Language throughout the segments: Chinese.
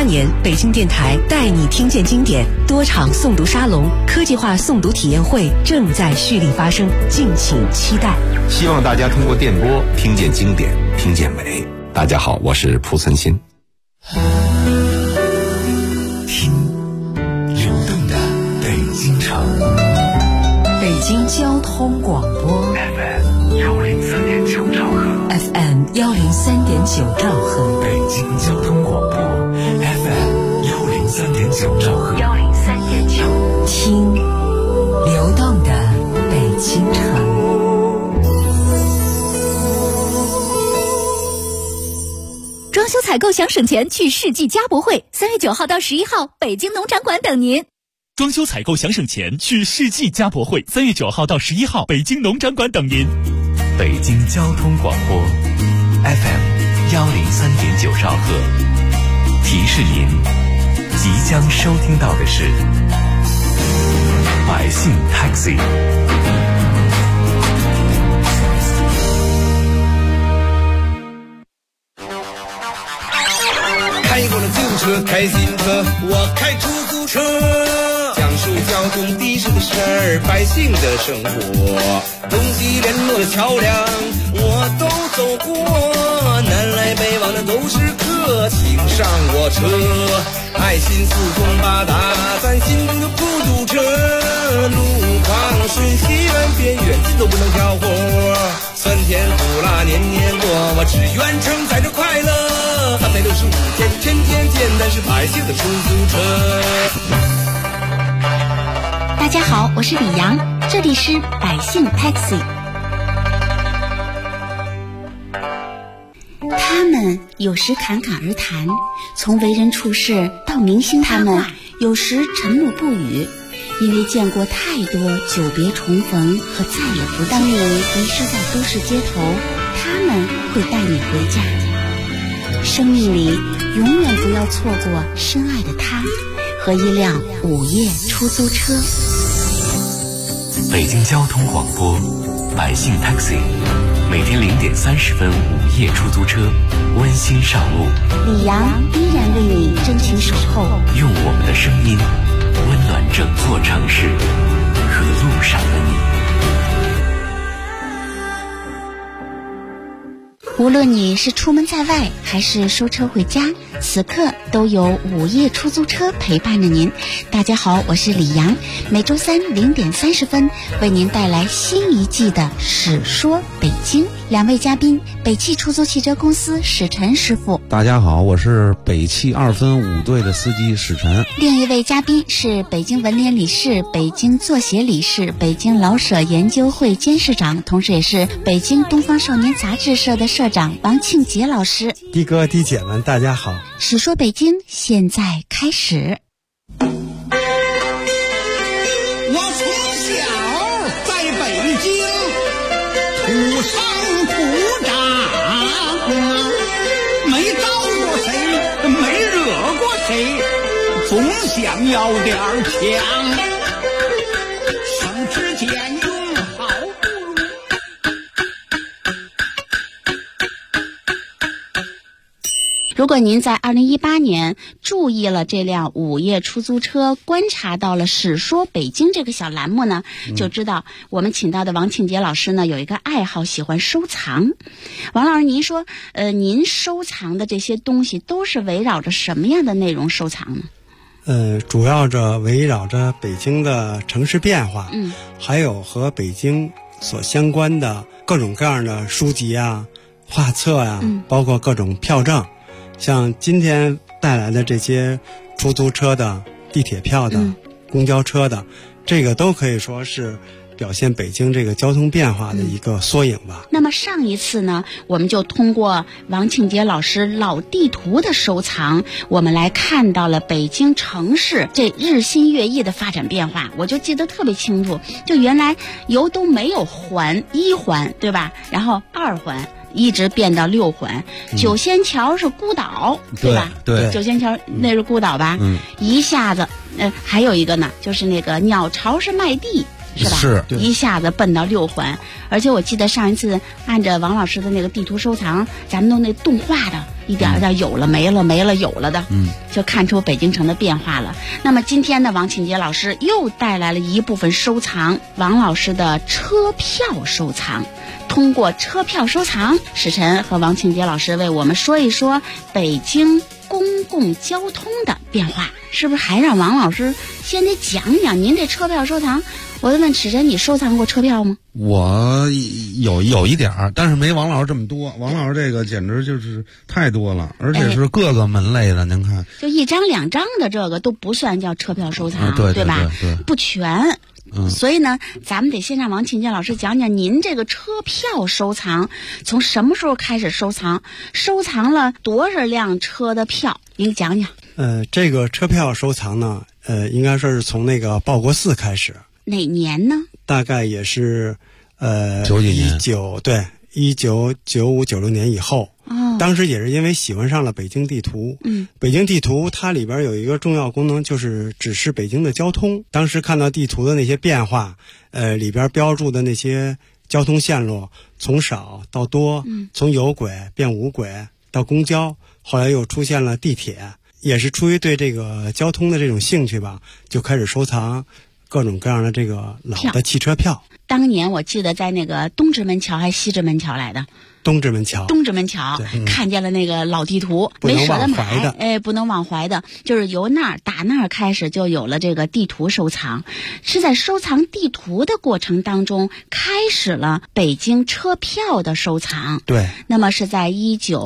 年，北京电台带你听见经典多场诵读沙龙、科技化诵读体验会正在蓄力发生，敬请期待。 希望大家通过电波听见经典，听见美。大家好，我是蒲存昕。 听流动的北京城， 北京交通广播 FM103.9兆赫 ，FM103.9兆赫， 北京交通广播 FM103.9兆赫 ，103.9，听流动的北京城。 装修采购想省钱，去世纪家博会，3月9号到11号，北京农场馆等您。 装修采购想省钱，去世纪家博会，3月9号到11号，北京农场馆等您。 北京交通广播 FM103.9兆赫，提示您即将收听到的是百姓 Taxi。 开过了自行车，开自行车，我开出租车，讲述交通的士的事儿，百姓的生活，东西联络的桥梁我都走过，南来北往的都是客，请上我车，爱心四通八达，咱心中的孤独车，路况顺西南边远近都不能挑活，酸甜苦辣年年过，我只愿承载着快乐，365天天天见，但是百姓的出租车。 大家好，我是李阳，这里是百姓 Taxi。他们有时侃侃而谈，从为人处事到明星他们有时沉默不语，因为见过太多久别重逢和再也不见。当你迷失在都市街头，他们会带你回家。生命里永远不要错过深爱的他和一辆午夜出租车。 北京交通广播百姓 Taxi， 每天0点30分午夜出租车温馨上路， 李阳依然为你真情守候， 用我们的声音温暖整座城市和路上的你。 无论你是出门在外还是收车回家，此刻都有午夜出租车陪伴着您。大家好，我是李阳，每周三0点30分为您带来新一季的史说北京。2位嘉宾，北汽出租汽车公司史晨师傅。 大家好，我是北汽2分5队的司机史晨。 另一位嘉宾是北京文联理事、北京作协理事、北京老舍研究会监事长，同时也是北京东方少年杂志社的社长王庆杰老师。 的哥的姐们，大家好。 史说北京现在开始。 我从小在北京土生土长，没招过谁，没惹过谁，总想要点强，省吃俭用好不如。 如果您在2018年注意了这辆午夜出租车，观察到了史说北京这个小栏目呢，就知道我们请到的王庆杰老师呢有一个爱好，喜欢收藏。王老师，您说您收藏的这些东西都是围绕着什么样的内容收藏呢？ 主要围绕着北京的城市变化，还有和北京所相关的各种各样的书籍啊、画册啊，包括各种票证。像今天带来的这些出租车的、地铁票的、公交车的，这个都可以说是表现北京这个交通变化的一个缩影吧。 那么上一次呢，我们就通过王庆杰老师老地图的收藏，我们来看到了北京城市这日新月异的发展变化。我就记得特别清楚，就原来由都没有环，1环对吧，然后2环一直变到6环，九仙桥是孤岛，对吧？ 对， 九仙桥那是孤岛吧？一下子，还有一个呢，就是那个鸟巢是麦地， 是吧？ 是， 一下子奔到6环，而且我记得上一次按着王老师的那个地图收藏，咱们都那动画的，一点一点有了没了没了有了的，就看出北京城的变化了。那么今天呢，王庆杰老师又带来了一部分收藏，王老师的车票收藏。通过车票收藏，史晨和王庆杰老师为我们说一说北京公共交通的变化。是不是还让王老师先得讲讲您这车票收藏？我就问史晨，你收藏过车票吗？ 我有一点儿，但是没王老师这么多。王老师这个简直就是太多了，而且是各个门类的。您看， 就1张2张的这个都不算叫车票收藏， 对吧？ 对， 不全。所以呢，咱们得先让王庆杰老师讲讲您这个车票收藏从什么时候开始收藏，收藏了多少辆车的票，您讲讲。 这个车票收藏呢，应该说是从那个报国寺开始。 哪年呢？ 大概也是 90年 ，1995、96年以后。当时也是因为喜欢上了北京地图。北京地图它里边有一个重要功能，就是指示北京的交通。当时看到地图的那些变化，里边标注的那些交通线路从少到多，从有轨变无轨到公交，后来又出现了地铁。也是出于对这个交通的这种兴趣吧，就开始收藏各种各样的这个老的汽车票。 当年我记得在那个东直门桥还是西直门桥来的？东直门桥看见了那个老地图，没舍得买，不能忘怀的，就是由打那儿开始就有了这个地图收藏，是在收藏地图的过程当中开始了北京车票的收藏。 对， 那么是在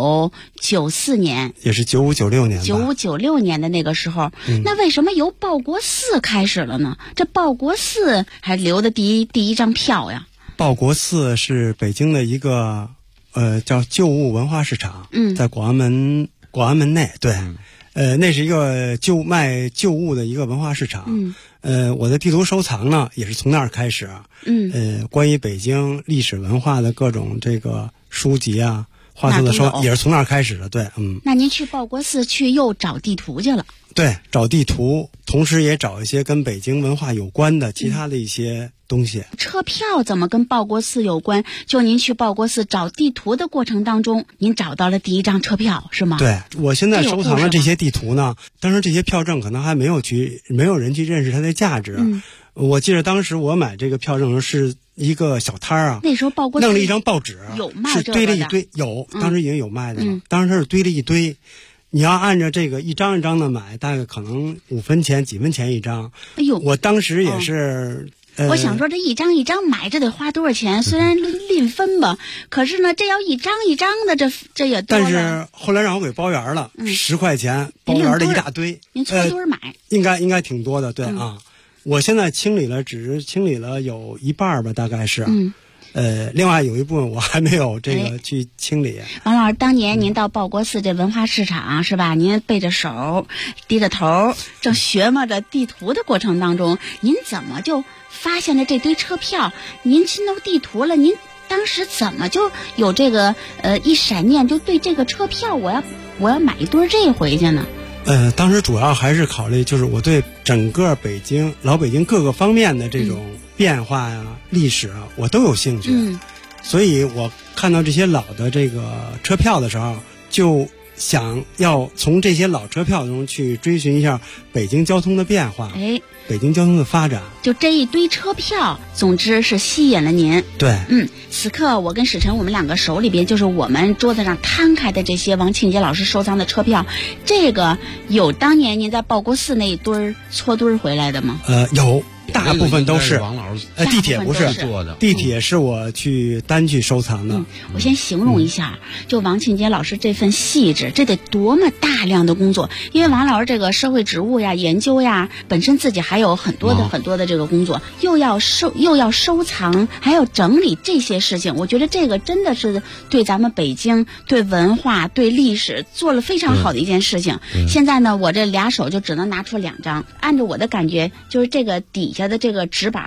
1994年， 也是95、96年 ，95、96年的那个时候，那为什么由报国寺开始了呢？这报国寺还留的第一张票呀？ 报国寺是北京的一个叫旧物文化市场，在广安门内，对，那是一个卖旧物的一个文化市场。我的地图收藏呢，也是从那儿开始。关于北京历史文化的各种这个书籍啊、画册的也是从那儿开始的。对， 那您去报国寺又找地图去了？ 对，找地图，同时也找一些跟北京文化有关的其他的一些东西。 车票怎么跟报国寺有关？就您去报国寺找地图的过程当中，您找到了第一张车票，是吗？ 对，我现在收藏的这些地图呢，当时这些票证可能还没有人去认识它的价值。我记得当时我买这个票证是一个小摊儿啊， 那时候报国寺弄了一张报纸， 有卖是堆了一堆，当时已经有卖的了。当时它是堆了一堆。你要按照这个一张一张的买，大概可能5分钱、几分钱一张。哎呦，我当时也是。 我想说这一张一张买，这得花多少钱？虽然吝分吧，可是呢，这要一张一张的，这也多了。 但是后来让我给包圆了，10块钱包圆的一大堆。 您搓堆买， 应该挺多的，对啊。我现在只是清理了有一半吧，大概是。另外有一部分我还没有这个去清理。 王老师，当年您到报国寺这文化市场是吧？您背着手，低着头，正学摸着地图的过程当中，您怎么就发现了这堆车票？您亲到地图了，您当时怎么就有这个一闪念，就对这个车票我要买一堆这回去呢？ 当时主要还是考虑，就是我对整个老北京各个方面的这种变化呀、历史啊，我都有兴趣。所以我看到这些老的这个车票的时候，就想要从这些老车票中去追寻一下北京交通的变化，北京交通的发展。 就这一堆车票，总之是吸引了您。 对， 此刻我跟史晨，我们两个手里边就是我们桌子上摊开的这些王庆杰老师收藏的车票。这个有当年您在报国寺那一堆搓堆回来的吗？ 有。大部分都是王老师， 地铁不是做的， 地铁是我单去收藏的。 我先形容一下，就王庆杰老师这份细致，这得多么大量的工作。因为王老师这个社会职务呀、研究呀，本身自己还有很多的这个工作，又要收藏，还要整理这些事情。我觉得这个真的是对咱们北京、对文化、对历史做了非常好的一件事情。现在呢，我这俩手就只能拿出2张，按照我的感觉，就是这个底下的这个纸板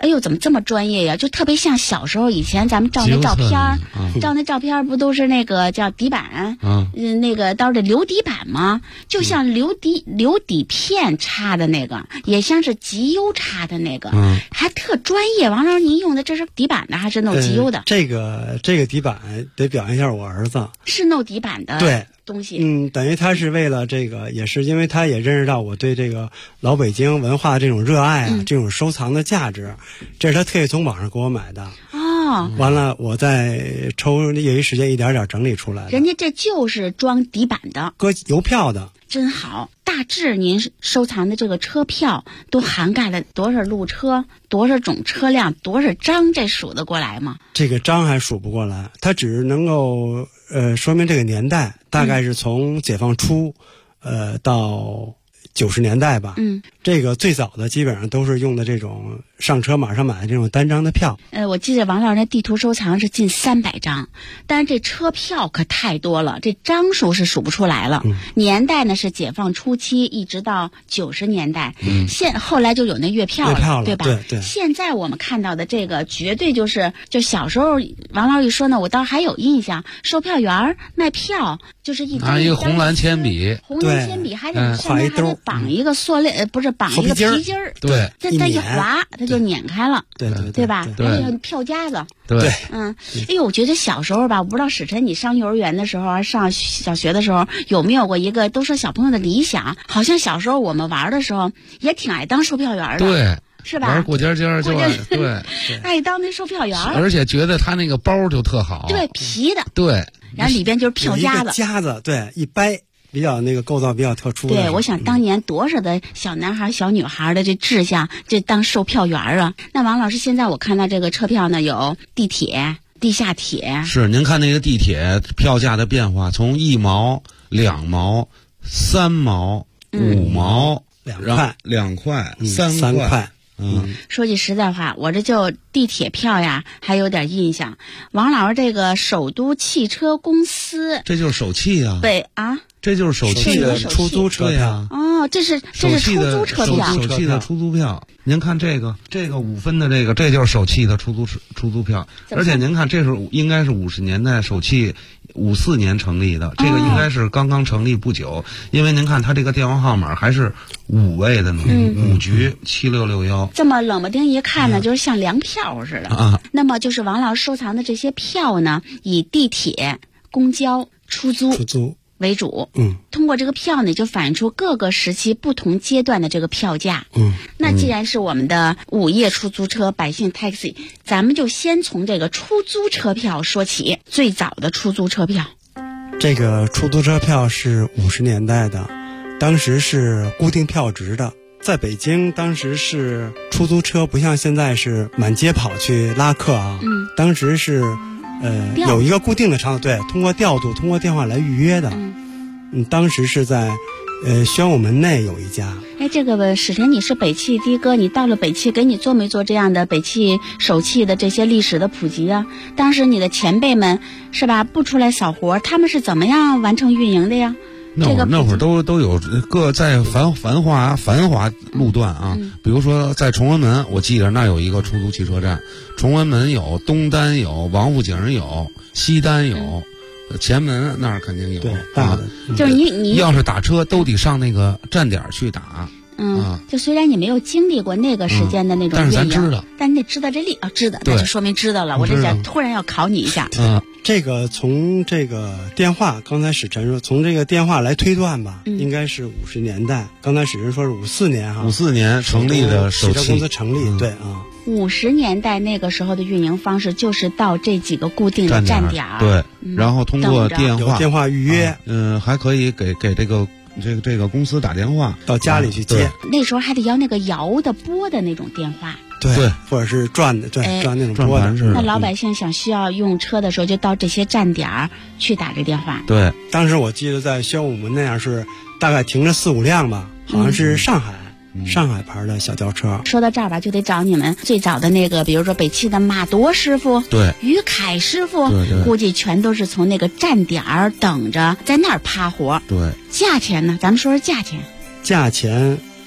哎呦，怎么这么专业呀？就特别像小时候以前咱们照那照片照那照片不都是那个叫底板，那个到这留底板吗？就像留底片插的那个，也像是集邮插的那个，还特专业。王老师，您用的这是底板的还是弄集邮的？ 这个底板得表扬一下我儿子， 是弄底板的。 对。 东西， 等于他是为了这个，也是因为他也认识到我对这个老北京文化这种热爱啊，这种收藏的价值，这是他特意从网上给我买的。完了，我再抽业余时间一点点整理出来的。 人家这就是装底板的， 搁邮票的， 真好。大致您收藏的这个车票都涵盖了多少路车、多少种车辆、多少张，这数得过来吗？ 这个章还数不过来，它只是能够说明这个年代，大概是从解放初到90年代吧。这个最早的基本上都是用的这种上车马上买的这种单张的票。 我记得王老师那地图收藏是近300张，但是这车票可太多了，这张数是数不出来了。年代呢是解放初期一直到90年代，后来就有那月票了，对吧？ 对。 现在我们看到的这个绝对就小时候王老师一说呢，我倒还有印象，售票员卖票就是一张拿一个红蓝铅笔， 还得上面还得绑一个塑料，不是绑一个皮筋儿， 对， 这一划它就碾开了，对吧？ 对， 还有票夹子， 对， 哎呦，我觉得小时候吧，我不知道史晨你上幼儿园的时候，上小学的时候有没有过一个都说小朋友的理想，好像小时候我们玩的时候也挺爱当售票员的， 对。 是吧？ 玩过家家就对， 爱当那售票员， 而且觉得他那个包就特好， 对，皮的， 对， 然后里边就是票夹子， 夹子，对，一掰，比较那个构造比较特殊的。 对，我想当年多少的小男孩、小女孩的这志向，就当售票员啊。那王老师，现在我看到这个车票呢，有地铁、地下铁。 是，您看那个地铁票价的变化，从1毛、2毛、3毛、5毛、2块、3块。 说句实在话，我这就地铁票呀还有点印象。王老师这个首都汽车公司， 这就是首汽啊，这就是首汽的出租车票。 这是出租车票， 首汽的出租票。您看这个5分的这就是首汽的出租票，而且您看这是应该是50年代首汽54年成立的，这个应该是刚刚成立不久，因为您看它这个电话号码还是5位的呢，5局7661。 这么冷不丁一看呢，就是像粮票似的。那么就是王老师收藏的这些票呢，以地铁、公交、出租为主。通过这个票呢，就反映出各个时期不同阶段的这个票价。那既然是我们的午夜出租车百姓 taxi， 咱们就先从这个出租车票说起。最早的出租车票， 这个出租车票是50年代的，当时是固定票值的。在北京当时是出租车不像现在是满街跑去拉客啊，当时是有一个固定的场所，对，通过调度，通过电话来预约的。当时是在宣武门内有一家。 这个史晨，你是北汽的哥，你到了北汽，给你做没做这样的北汽首汽的这些历史的普及啊？当时你的前辈们是吧，不出来扫活，他们是怎么样完成运营的呀？ 那会儿都有各在繁华路段啊，比如说在崇文门，我记得那有一个出租汽车站，崇文门有，东单有，王府井有，西单有，前门那儿肯定有。 对，大的就是你要是打车都得上那个站点去打。 就虽然你没有经历过那个时间的那种运营， 但是咱知道， 但你得知道这知道，那就说明知道了。我这想突然要考你一下。 这个从这个电话，刚才史晨说从这个电话来推断吧，应该是50年代。刚才史晨说是54年哈 ，54年成立的首汽汽车公司成立，对啊。 50年代那个时候的运营方式就是到这几个固定的站点， 对，然后通过电话预约， 还可以给这个公司打电话到家里去接。 那时候还得要那个摇的拨的那种电话。 对，或者是转的，转那种拨的。 那老百姓需要用车的时候，就到这些站点去打这电话。 对， 当时我记得在宣武门那样是大概停着4-5辆吧，好像是上海牌的小轿车。 说到这儿吧，就得找你们最早的那个，比如说北汽的马铎师傅， 对， 于凯师傅， 对， 估计全都是从那个站点等着，在那儿趴活。 对， 价钱呢？咱们说说价钱。 价钱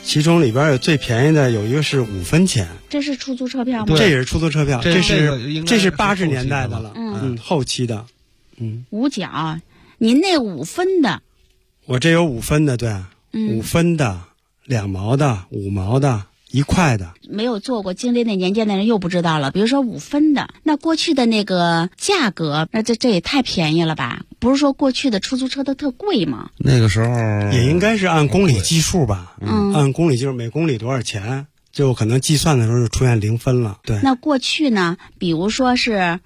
其中里边有最便宜的有一个是5分钱， 这是出租车票吗？ 这也是出租车票，这是80年代的了， 后期的， 五角，您那5分的， 我这有5分的，对，5分的、2毛的、5毛的、1块的。 没有做过经历那年间的人又不知道了。比如说5分的，那过去的那个价格，那这也太便宜了吧？不是说过去的出租车都特贵吗？ 那个时候也应该是按公里计数吧，按公里就是每公里多少钱，就可能计算的时候就出现0分了。对， 那过去呢，比如说是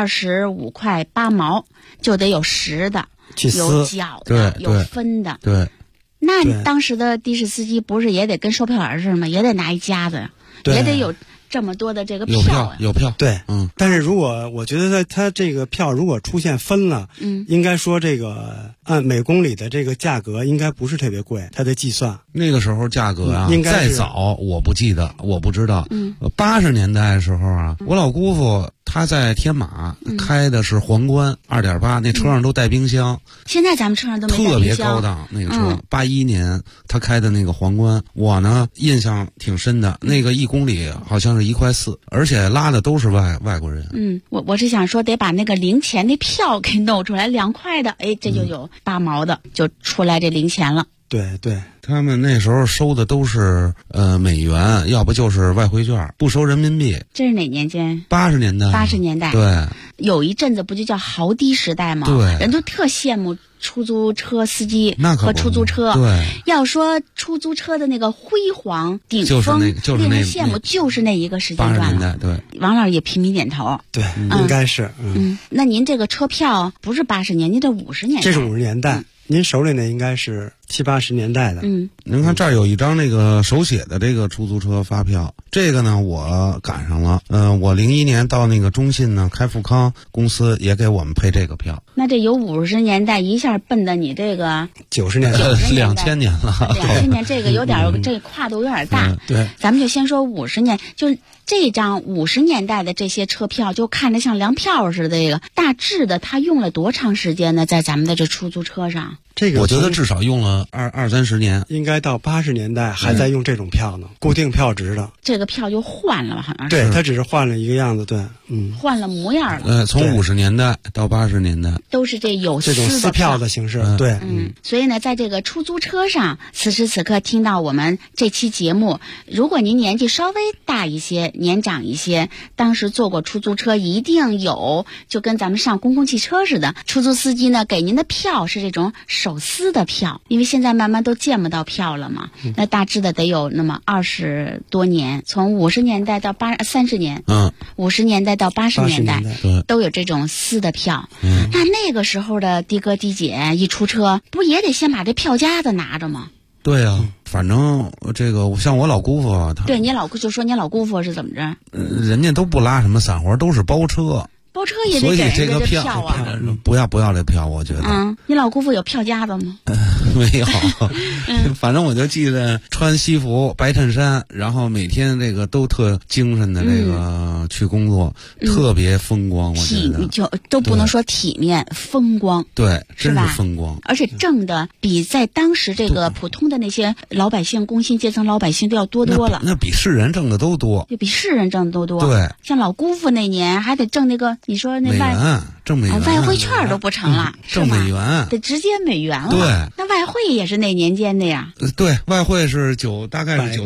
25块8毛，就得有10的，有角的，有分的。 对。 那当时的的士司机不是也得跟售票员似的吗？也得拿一夹子，也得有这么多的这个票有票， 对，但是如果我觉得他这个票如果出现分了，应该说这个按每公里的这个价格应该不是特别贵，他的计算那个时候价格啊， 应该再早我不记得，我不知道。80年代的时候啊，我老姑父他在天马开的是皇冠2.8，那车上都带冰箱。 现在咱们车上都没带冰箱， 特别高档那个车。81年他开的那个皇冠，我呢印象挺深的，那个1公里好像是1块4，而且拉的都是外国人。 我是想说得把那个零钱那票给弄出来，2块的，哎，这就有8毛的，就出来这零钱了。 对对， 他们那时候收的都是美元，要不就是外汇券，不收人民币。 这是哪年间 ？80年代。 80年代。 对。 有一阵子不就叫豪低时代吗？ 对。 人都特羡慕出租车司机和出租车。 对。 要说出租车的那个辉煌顶峰，令人羡慕，就是那一个时间段了。 对。 王老师也频频点头。 对，应该是。 那您这个车票不是80年，您这50年代。 这是50年代。您手里那应该是70、80年代的。 您看这儿有一张那个手写的这个出租车发票，这个呢我赶上了。我01年到那个中信呢开富康公司也给我们配这个票。 那这有50年代一下奔到你这个 90年代 ，2000年了。 2000年这个有点这跨度有点大。 对， 咱们就先说50年，就这张50年代的这些车票，就看着像粮票似的。这个大致的，它用了多长时间呢？在咱们的这出租车上， 这个我觉得至少用了20-30年， 应该到80年代还在用这种票呢，固定票值的。 这个票就换了吧，好像是。 对，它只是换了一个样子，对， 换了模样了。 从50年代到80年代， 都是这有这种撕票的形式，对， 所以呢，在这个出租车上，此时此刻听到我们这期节目，如果您年纪稍微大一些、年长一些，当时坐过出租车，一定有，就跟咱们上公共汽车似的，出租司机呢给您的票是这种手撕的票，因为现在慢慢都见不到票了嘛。那大致的得有那么20多年，从50年代到30年，50年代到80年代，都有这种撕的票。那个时候的的哥的姐一出车，不也得先把这票夹子拿着吗？ 对啊，反正这个像我老姑父， 对你老姑就说你老姑父是怎么着？ 人家都不拉什么散活，都是包车。 包车也得给人家这票啊！ 不要这票，我觉得。 你老姑父有票夹子吗？ 没有，反正我就记得穿西服、白衬衫，然后每天这个都特精神的这个去工作，特别风光。我觉得就都不能说体面，风光。 对，真是风光。 而且挣的比在当时这个普通的那些老百姓、工薪阶层老百姓都要多了。 那比世人挣的都多， 就比世人挣的都多。 对， 像老姑父那年还得挣那个。你说那挣美元， 外汇券都不成了， 挣美元得直接美元了。 对， 那外汇也是那年间的呀。 对，外汇是大概是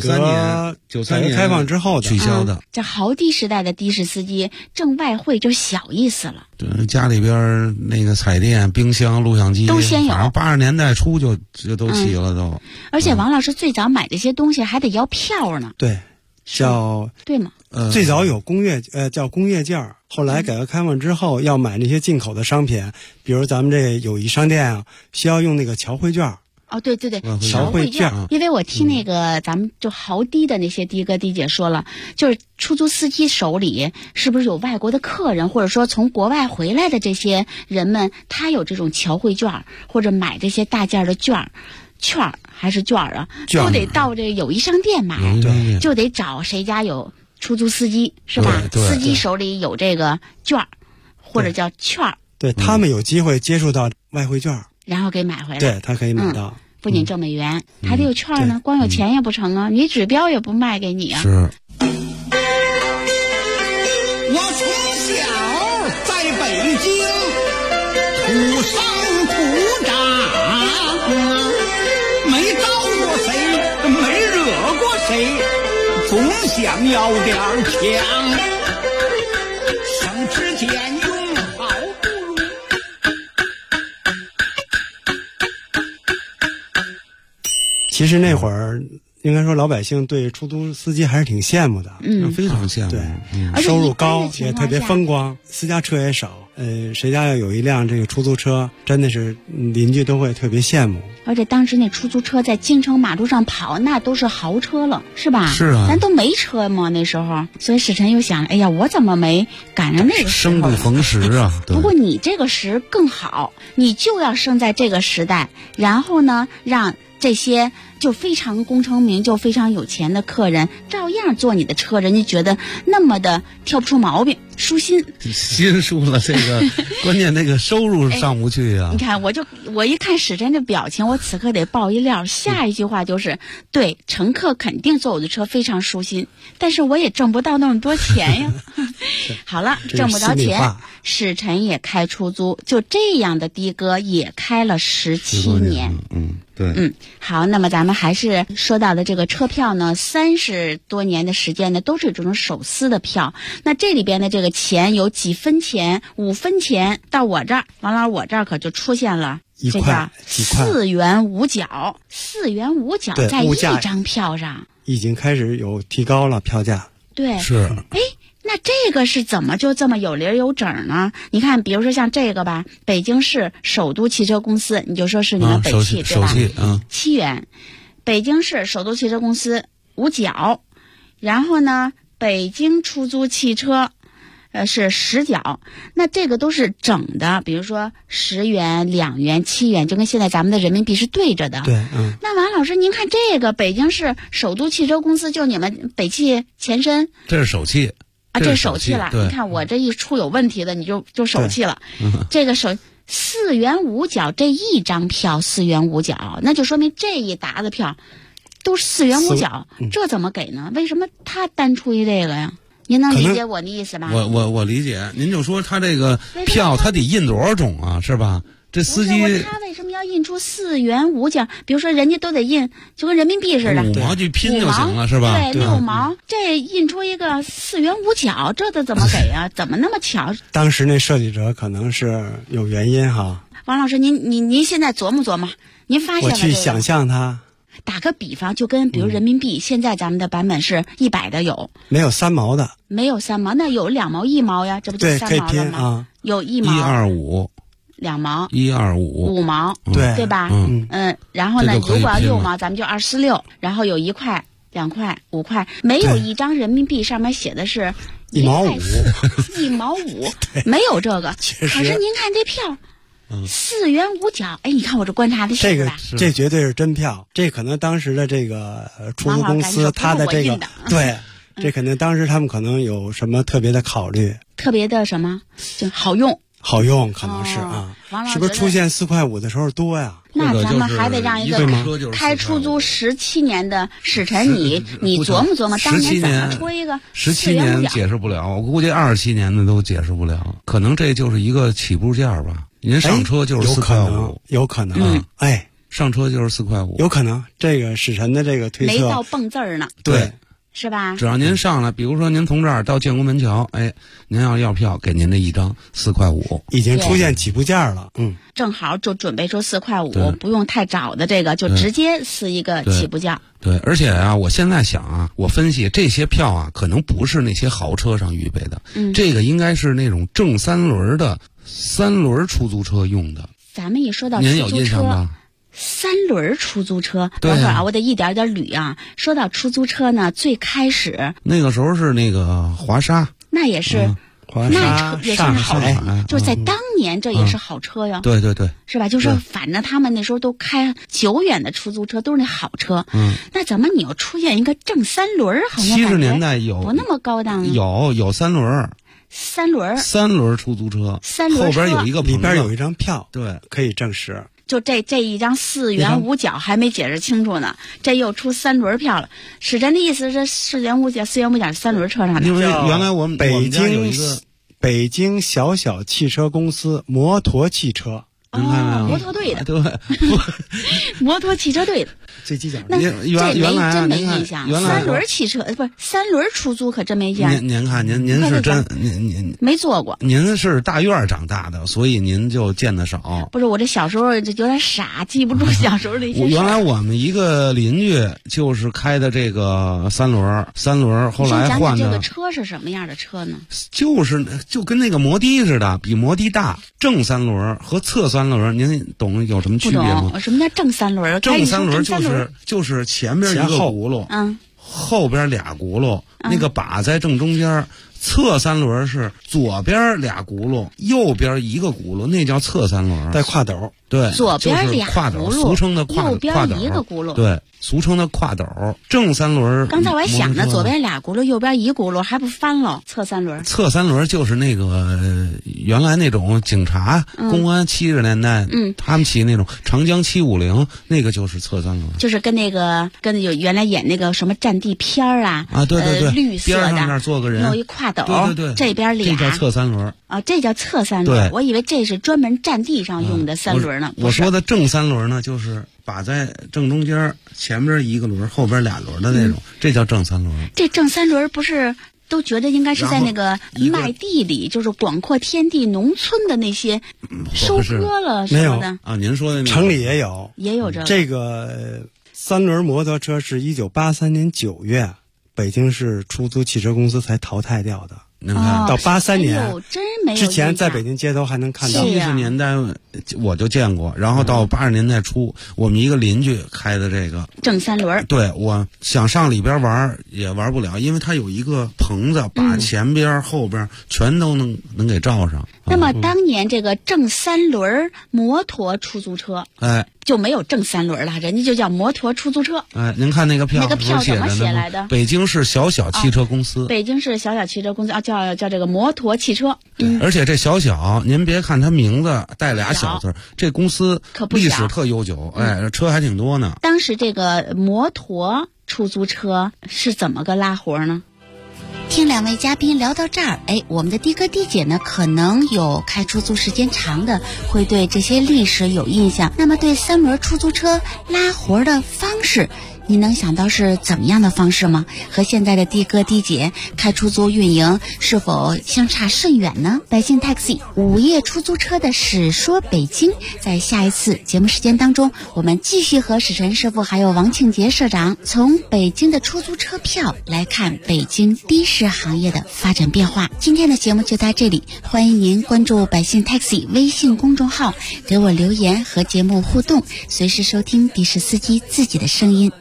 93年开放之后取消的。 这豪的时代的的士司机挣外汇就小意思了。 对，家里边那个彩电、冰箱、录像机都先有。 反正80年代初就都齐了都。 而且王老师最早买这些东西还得要票呢。 对， 对吗？ 最早有叫工业件，后来改革开放之后，要买那些进口的商品，比如咱们这友谊商店啊，需要用那个侨汇券。 对，侨汇券。因为我听那个咱们就豪的的那些的哥的姐说了，就是出租司机手里是不是有外国的客人，或者说从国外回来的这些人们，他有这种侨汇券，或者买这些大件的券还是券啊，都得到这友谊商店买，就得找谁家有出租司机是吧？司机手里有这个券或者叫券， 对他们有机会接触到外汇券， 然后给买回来。 对，他可以买到。 不仅挣美元，还得有券呢。光有钱也不成啊，你指标也不卖给你啊。 是。 我从小在北京土生土长，没招过谁，没惹过谁，总想要点强。省吃俭用好不容易。 其实那会儿应该说老百姓对出租司机还是挺羡慕的， 非常羡慕。 对，收入高也特别风光，私家车也少。谁家要有一辆这个出租车，真的是邻居都会特别羡慕。 而且当时那出租车在京城马路上跑，那都是豪车了，是吧？ 是啊， 咱都没车嘛那时候，所以史晨又想，哎呀，我怎么没赶上那个时候？ 生不逢时啊！ 不过你这个时更好，你就要生在这个时代，然后呢，让这些就非常功成名就、非常有钱的客人照样坐你的车，人家觉得那么的挑不出毛病，舒心。 心舒了，这个关键那个收入上不去啊。 你看，我一看史晨这表情，我此刻得爆一料。下一句话就是，对，乘客肯定坐我的车非常舒心，但是我也挣不到那么多钱呀。好了，挣不着钱，史晨也开出租，就这样的的哥也开了17年。 对。 好，那么咱们还是说到的这个车票呢，30多年的时间呢，都是这种手撕的票。那这里边的这个钱有几分钱、5分钱，到我这儿，王老师，我这儿可就出现了 1块、几块 4元5角，4元5角在一张票上， 已经开始有提高了票价。 对， 是。 那这个是怎么就这么有理有整呢？你看，比如说像这个吧，北京市首都汽车公司，你就说是你们北汽、对吧？7元。北京市首都汽车公司5角，然后呢，北京出租汽车，是10角。那这个都是整的，比如说10元、2元、7元，就跟现在咱们的人民币是对着的。 对， 那王老师，您看这个北京市首都汽车公司，就你们北汽前身， 这是首汽。 这手气了，你看我这一出有问题的，你就手气了。这个4元5角这一张票4元5角，那就说明这一沓的票都是4元5角，这怎么给呢？为什么他单出一这个呀？您能理解我的意思吧？ 我理解，您就说他这个票他得印多少种啊，是吧？这司机他为什么要印出4元5角？比如说人家都得印，就跟人民币似的 ，5毛去拼就行了，是吧？ 对，6毛，这印出一个4元5角，这都怎么给啊？怎么那么巧？ 当时那设计者可能是有原因哈。 王老师，您现在琢磨琢磨，您发现了我去想象它。 打个比方，就跟比如人民币，现在咱们的版本是100的有， 没有3毛的， 没有3毛，那有2毛1毛呀，这不就3毛了吗？有1毛 125。 2毛 125 5毛，对吧？然后呢，如果要6毛，咱们就246，然后有1块、2块、5块，没有一张人民币上面写的是 1毛5 ，1毛5，没有这个。可是您看这票，4元5角，哎，你看我这观察的是吧？ 这绝对是真票，这可能当时的这个出租公司他的这个对。这肯定当时他们可能有什么特别的考虑， 特别的什么就好用可能是是不是出现4块5的时候多呀？ 那咱们还得让一个开出租17年的史晨，你琢磨琢磨，当年怎么出一个 17年解释不了，我估计27年的都解释不了，可能这就是一个起步价吧。您上车就是4块5， 有可能， 上车就是4块5， 有可能。这个史晨的这个推测没到蹦字儿呢， 对。 是吧？ 只要您上来，比如说您从这儿到建国门桥，您要票，给您这一张4块5， 已经出现起步价了。 正好就准备说4块5，不用太找的这个，就直接撕一个起步价。 对，而且我现在想我分析这些票可能不是那些豪车上预备的，这个应该是那种正3轮的3轮出租车用的。 咱们一说到出租车， 您有印象吗 ？3轮出租车，等会儿我得一点点捋啊。说到出租车呢，最开始那个时候是那个华沙， 那也是，那也算是好车，就是在当年这也是好车呀。 对对对， 是吧？就是反正他们那时候都开久远的出租车，都是那好车。那怎么你又出现一个正3轮？好像 70年代有不那么高档， 有3轮。 3轮出租车，后边有一个里边有一张票， 对， 可以证实。 就这一张4元5角还没解释清楚呢，这又出3轮票了。史真的意思是4元5角是3轮车上的。 因为原来我们北京小小汽车公司摩托汽车。 您看没有？ 摩托队的， 对， 摩托汽车队的。 最犄角。 那原来真没印象。3轮汽车不是3轮出租，可真没印象。 您看您是真您没坐过。 您是大院长大的，所以您就见得少。 不是我这小时候有点傻，记不住小时候的一些事。 原来我们一个邻居就是开的这个3轮，后来换的。 这个车是什么样的车呢？ 就跟那个摩的似的，比摩的大。正3轮和侧3轮，您懂有什么区别吗？ 不懂。什么叫正3轮？ 正3轮就是前边一个轱辘，后边俩轱辘，那个把在正中间。侧3轮是左边俩轱辘，右边一个轱辘，那叫侧3轮， 带跨斗。 对， 左边俩胯斗，俗称的跨斗， 右边一个轱辘， 对，俗称的跨斗。正3轮， 刚才我还想着左边俩轱辘，右边一轱辘，还不翻了。侧3轮就是那个原来那种警察、公安70年代，他们骑那种长江750，那个就是侧3轮， 就是跟有原来演那个什么战地片啊， 对， 绿色的， 边上那坐个人， 有一跨斗， 对， 这边俩， 这叫侧3轮啊，这叫侧3轮，我以为这是专门战地上用的3轮呢。 我说的正3轮呢，就是把在正中间，前边一个轮，后边俩轮的那种，这叫正3轮。 这正3轮不是都觉得应该是在那个麦地里，就是广阔天地、农村的那些收割了什么的啊？您说的城里也有这个3轮摩托车是1983年9月北京市出租汽车公司才淘汰掉的。到83年之前，在北京街头还能看到。 70年代我就见过，然后到80年代初，我们一个邻居开的这个正3轮。 对，我想上里边玩也玩不了，因为它有一个棚子，把前边、后边全都能给罩上。 那么当年这个正3轮摩托出租车，就没有正3轮了，人家就叫摩托出租车。 您看那个票怎么写来的？ 北京市小小汽车公司。 北京市小小汽车公司叫这个摩托汽车。 而且这小，您别看它名字带俩小字，这公司历史特悠久，车还挺多呢。 当时这个摩托出租车是怎么个拉活呢？听2位嘉宾聊到这儿，我们的的哥的姐呢，可能有开出租时间长的，会对这些历史有印象。那么对3轮出租车拉活的方式，你能想到是怎么样的方式吗？和现在的的哥的姐开出租运营是否相差甚远呢？百姓 Taxi 午夜出租车的史说北京，在下一次节目时间当中，我们继续和史晨师傅还有王庆杰社长从北京的出租车票来看北京的士行业的发展变化。今天的节目就到这里，欢迎您关注百姓 Taxi 微信公众号，给我留言和节目互动，随时收听的士司机自己的声音。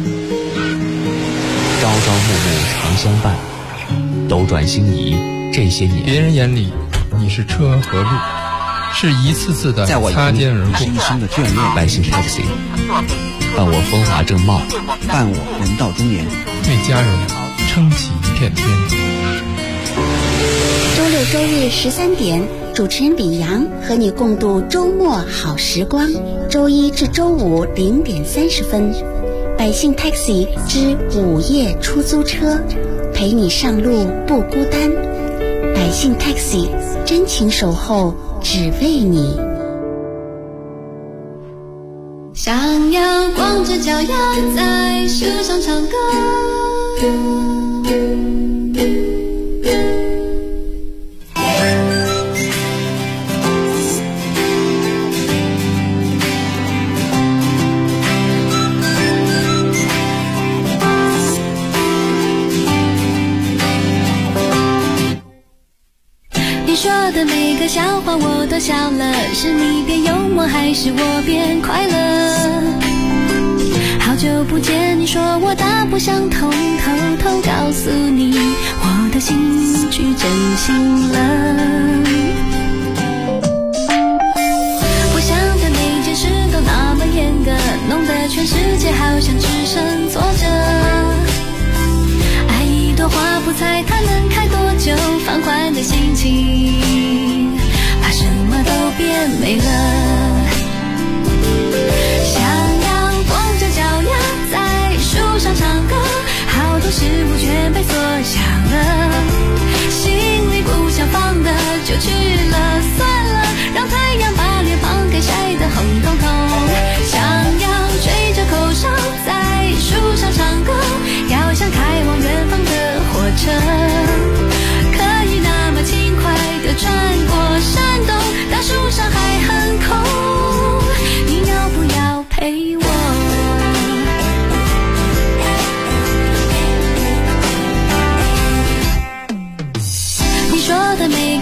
朝朝暮暮常相伴，斗转星移这些年， 别人眼里你是车和路，是一次次的擦肩而过。 一生的眷恋。 百姓 Taxi 伴我风华正茂， 伴我人到中年， 为家人撑起一片天。 周六周日13点，主持人李阳和你共度周末好时光。周一至周五0点30分，百姓 Taxi 之午夜出租车，陪你上路不孤单。百姓 Taxi 真情守候，只为你。 想要光着脚丫在树上唱歌，说的每个笑话我都笑了，是你变幽默还是我变快乐？好久不见，你说我大不相同，偷偷告诉你我的心去真心了。我想的每件事都那么严格，弄得全世界好像只剩坐着。爱一朵花不猜它能开多久，放缓的心情把什么都变没了。 多事物全被锁下了，心里不想放的就去了，算了，让太阳把脸庞给晒得红彤彤。想要吹着口哨在树上唱歌，要像开往远方的火车，可以那么轻快地穿过山洞，大树上还很空，你要不要陪我？你说的每